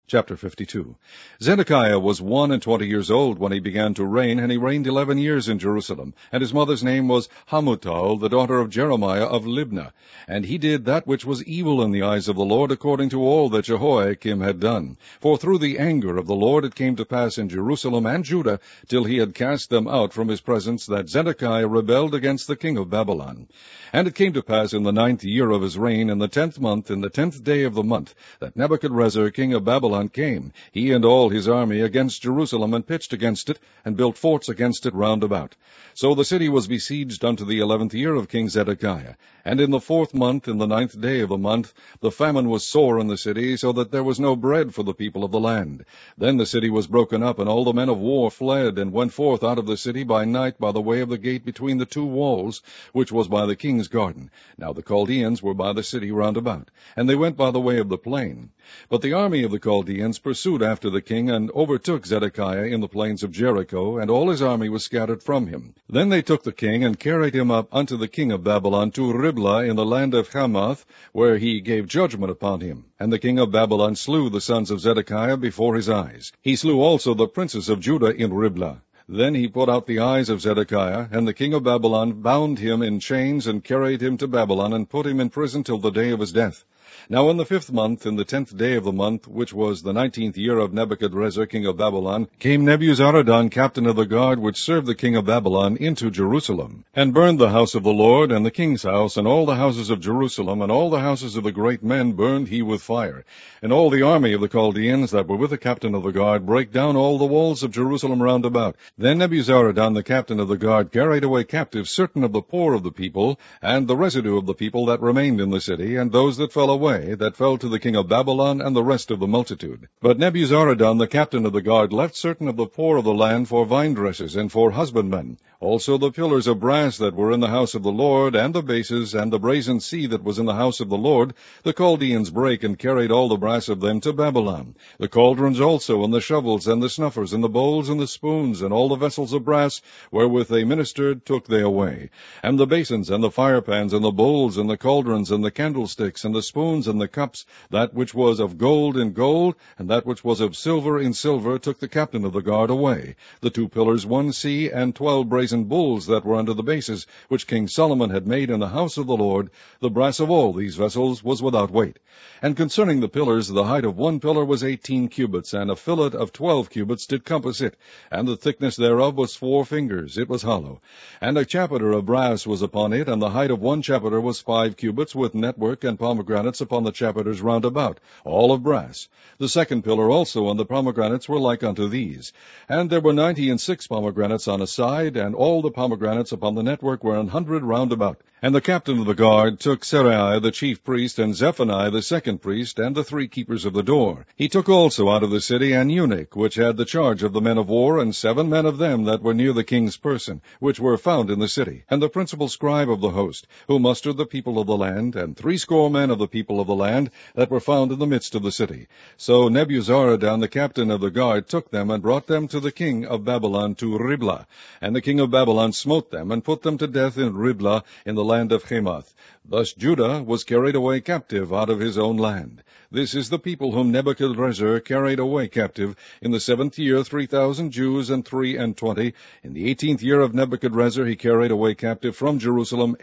Chapter 52. Zedekiah was 21 years old when he began to reign, and he reigned 11 years in Jerusalem. And his mother's name was Hamutal, the daughter of Jeremiah of Libnah. And he did that which was evil in the eyes of the Lord, according to all that Jehoiakim had done. For through the anger of the Lord it came to pass in Jerusalem and Judah, till he had cast them out from his presence, that Zedekiah rebelled against the king of Babylon. And it came to pass in the 9th year of his reign, in the 10th month, in the 10th day of the month, that Nebuchadrezzar king of Babylon came, he and all his army, against Jerusalem, and pitched against it, and built forts against it round about. So the city was besieged unto the 11th year of King Zedekiah. And in the 4th month, in the 9th day of the month, the famine was sore in the city, so that there was no bread for the people of the land. Then the city was broken up, and all the men of war fled, and went forth out of the city by night by the way of the gate between the two walls, which was by the king's garden. Now the Chaldeans were by the city round about, and they went by the way of the plain. But the army of the Chaldeans pursued after the king, and overtook Zedekiah in the plains of Jericho, and all his army was scattered from him. Then they took the king, and carried him up unto the king of Babylon to Riblah in the land of Hamath, where he gave judgment upon him. And the king of Babylon slew the sons of Zedekiah before his eyes. He slew also the princes of Judah in Riblah. Then he put out the eyes of Zedekiah, and the king of Babylon bound him in chains, and carried him to Babylon, and put him in prison till the day of his death. Now in the 5th month, in the 10th day of the month, which was the 19th year of Nebuchadrezzar king of Babylon, came Nebuzaradan, captain of the guard, which served the king of Babylon, into Jerusalem, and burned the house of the Lord, and the king's house, and all the houses of Jerusalem, and all the houses of the great men burned he with fire. And all the army of the Chaldeans that were with the captain of the guard brake down all the walls of Jerusalem round about. Then Nebuzaradan, the captain of the guard, carried away captive certain of the poor of the people, and the residue of the people that remained in the city, and those that fell away, that fell to the king of Babylon, and the rest of the multitude. But Nebuzaradan, the captain of the guard, left certain of the poor of the land for vine dressers, and for husbandmen. Also the pillars of brass that were in the house of the Lord, and the bases, and the brazen sea that was in the house of the Lord, the Chaldeans brake, and carried all the brass of them to Babylon. The cauldrons also, and the shovels, and the snuffers, and the bowls, and the spoons, and all the vessels of brass, wherewith they ministered, took they away. And the basins, and the firepans, and the bowls, and the cauldrons, and the candlesticks, and the spoons, and the cups, that which was of gold in gold, and that which was of silver in silver, took the captain of the guard away. The 2 pillars, 1 sea, and 12 brazen bulls that were under the bases, which King Solomon had made in the house of the Lord, the brass of all these vessels was without weight. And concerning the pillars, the height of 1 pillar was 18 cubits, and a fillet of 12 cubits did compass it, and the thickness thereof was 4 fingers, it was hollow. And a chapiter of brass was upon it, and the height of 1 chapiter was 5 cubits, with network and pomegranates upon the chapiters round about, all of brass. The 2nd pillar also and the pomegranates were like unto these. And there were 96 pomegranates on a side, and all the pomegranates upon the network were 100 round about. And the captain of the guard took Seraiah the chief priest, and Zephaniah the 2nd priest, and the 3 keepers of the door. He took also out of the city an eunuch, which had the charge of the men of war, and 7 men of them that were near the king's person, which were found in the city, and the principal scribe of the host, who mustered the people of the land, and 60 men of the people of the land, that were found in the midst of the city. So Nebuzaradan, the captain of the guard, took them, and brought them to the king of Babylon to Riblah. And the king of Babylon smote them, and put them to death in Riblah, in the land of Hamath. Thus Judah was carried away captive out of his own land. This is the people whom Nebuchadrezzar carried away captive. In the 7th year 3,000 Jews and 23. In the 18th year of Nebuchadrezzar he carried away captive from Jerusalem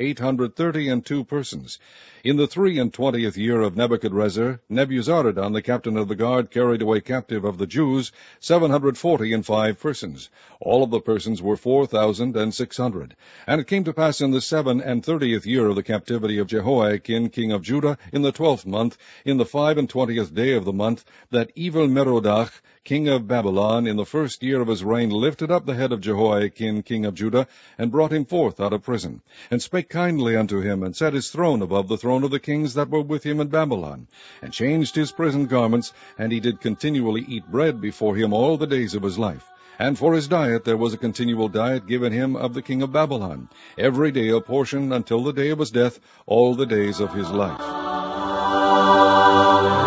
832 persons. In the 23 year of Nebuchadrezzar, Nebuzaradan, the captain of the guard, carried away captive of the Jews 745 persons. All of the persons were 4,600. And it came to pass in the 37th year of the captivity of Jehoiakim king of Judah, in the 12th month, in the 25th day of the month, that Evil-Merodach, king of Babylon, in the 1st year of his reign, lifted up the head of Jehoiakim king of Judah, and brought him forth out of prison, and spake kindly unto him, and set his throne above the throne of the kings that were with him in Babylon, and changed his prison garments, and he did continually eat bread before him all the days of his life. And for his diet there was a continual diet given him of the king of Babylon, every day a portion until the day of his death, all the days of his life.